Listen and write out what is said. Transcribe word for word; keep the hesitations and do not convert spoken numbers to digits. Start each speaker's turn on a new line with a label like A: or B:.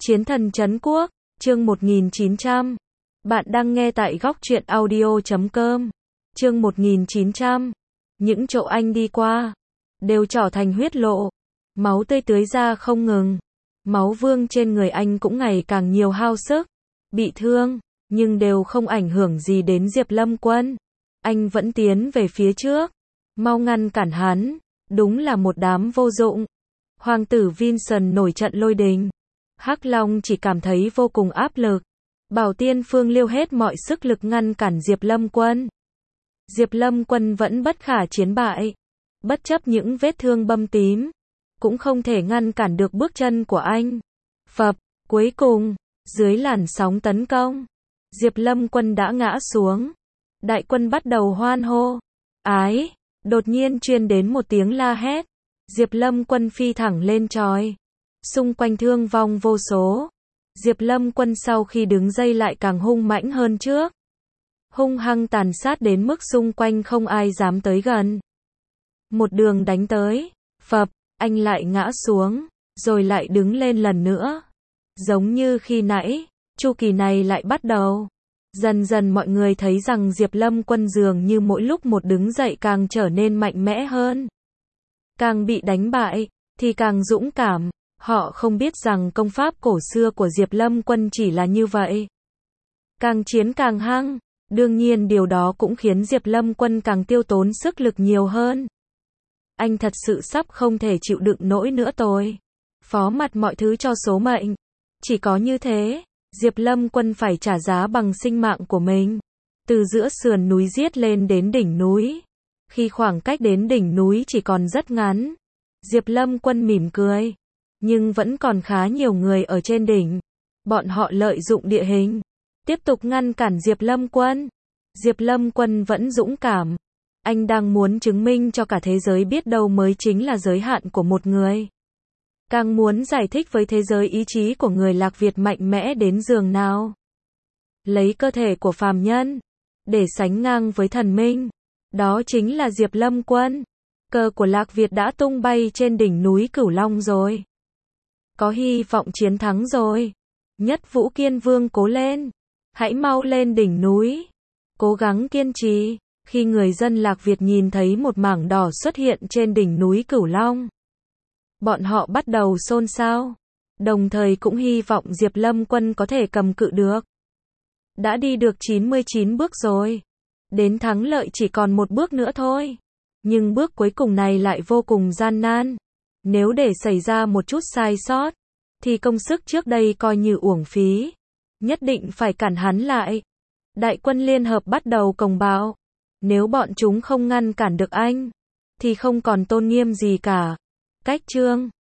A: Chiến thần trấn quốc, chương một nghìn chín trăm. Bạn đang nghe tại góc truyện audio chấm com. Chương một nghìn chín trăm. Những chỗ anh đi qua, đều trở thành huyết lộ. Máu tươi tưới ra không ngừng. Máu vương trên người anh cũng ngày càng nhiều hao sức. Bị thương, nhưng đều không ảnh hưởng gì đến Diệp Lâm Quân. Anh vẫn tiến về phía trước. Mau ngăn cản hắn. Đúng là một đám vô dụng. Hoàng tử Vincent nổi trận lôi đình. Hắc Long chỉ cảm thấy vô cùng áp lực. Bảo Tiên Phương liêu hết mọi sức lực ngăn cản Diệp Lâm Quân. Diệp Lâm Quân vẫn bất khả chiến bại. Bất chấp những vết thương bầm tím, cũng không thể ngăn cản được bước chân của anh. Phập, cuối cùng, dưới làn sóng tấn công, Diệp Lâm Quân đã ngã xuống. Đại quân bắt đầu hoan hô. Ái, đột nhiên truyền đến một tiếng la hét. Diệp Lâm Quân phi thẳng lên trời. Xung quanh thương vong vô số. Diệp Lâm Quân sau khi đứng dậy lại càng hung mãnh hơn trước. Hung hăng tàn sát đến mức xung quanh không ai dám tới gần. Một đường đánh tới. Phập, anh lại ngã xuống, rồi lại đứng lên lần nữa. Giống như khi nãy, chu kỳ này lại bắt đầu. Dần dần mọi người thấy rằng Diệp Lâm Quân dường như mỗi lúc một đứng dậy càng trở nên mạnh mẽ hơn. Càng bị đánh bại, thì càng dũng cảm. Họ không biết rằng công pháp cổ xưa của Diệp Lâm Quân chỉ là như vậy. Càng chiến càng hăng, đương nhiên điều đó cũng khiến Diệp Lâm Quân càng tiêu tốn sức lực nhiều hơn. Anh thật sự sắp không thể chịu đựng nổi nữa tôi. Phó mặc mọi thứ cho số mệnh. Chỉ có như thế, Diệp Lâm Quân phải trả giá bằng sinh mạng của mình. Từ giữa sườn núi giết lên đến đỉnh núi. Khi khoảng cách đến đỉnh núi chỉ còn rất ngắn, Diệp Lâm Quân mỉm cười. Nhưng vẫn còn khá nhiều người ở trên đỉnh. Bọn họ lợi dụng địa hình, tiếp tục ngăn cản Diệp Lâm Quân. Diệp Lâm Quân vẫn dũng cảm. Anh đang muốn chứng minh cho cả thế giới biết đâu mới chính là giới hạn của một người. Càng muốn giải thích với thế giới ý chí của người Lạc Việt mạnh mẽ đến giường nào. Lấy cơ thể của phàm nhân, để sánh ngang với thần minh. Đó chính là Diệp Lâm Quân. Cờ của Lạc Việt đã tung bay trên đỉnh núi Cửu Long rồi. Có hy vọng chiến thắng rồi. Nhất Vũ Kiên Vương cố lên. Hãy mau lên đỉnh núi. Cố gắng kiên trì. Khi người dân Lạc Việt nhìn thấy một mảng đỏ xuất hiện trên đỉnh núi Cửu Long, bọn họ bắt đầu xôn xao. Đồng thời cũng hy vọng Diệp Lâm Quân có thể cầm cự được. Đã đi được chín mươi chín bước rồi. Đến thắng lợi chỉ còn một bước nữa thôi. Nhưng bước cuối cùng này lại vô cùng gian nan. Nếu để xảy ra một chút sai sót, thì công sức trước đây coi như uổng phí. Nhất định phải cản hắn lại. Đại quân liên hợp bắt đầu cồng bạo. Nếu bọn chúng không ngăn cản được anh, thì không còn tôn nghiêm gì cả. Cách chương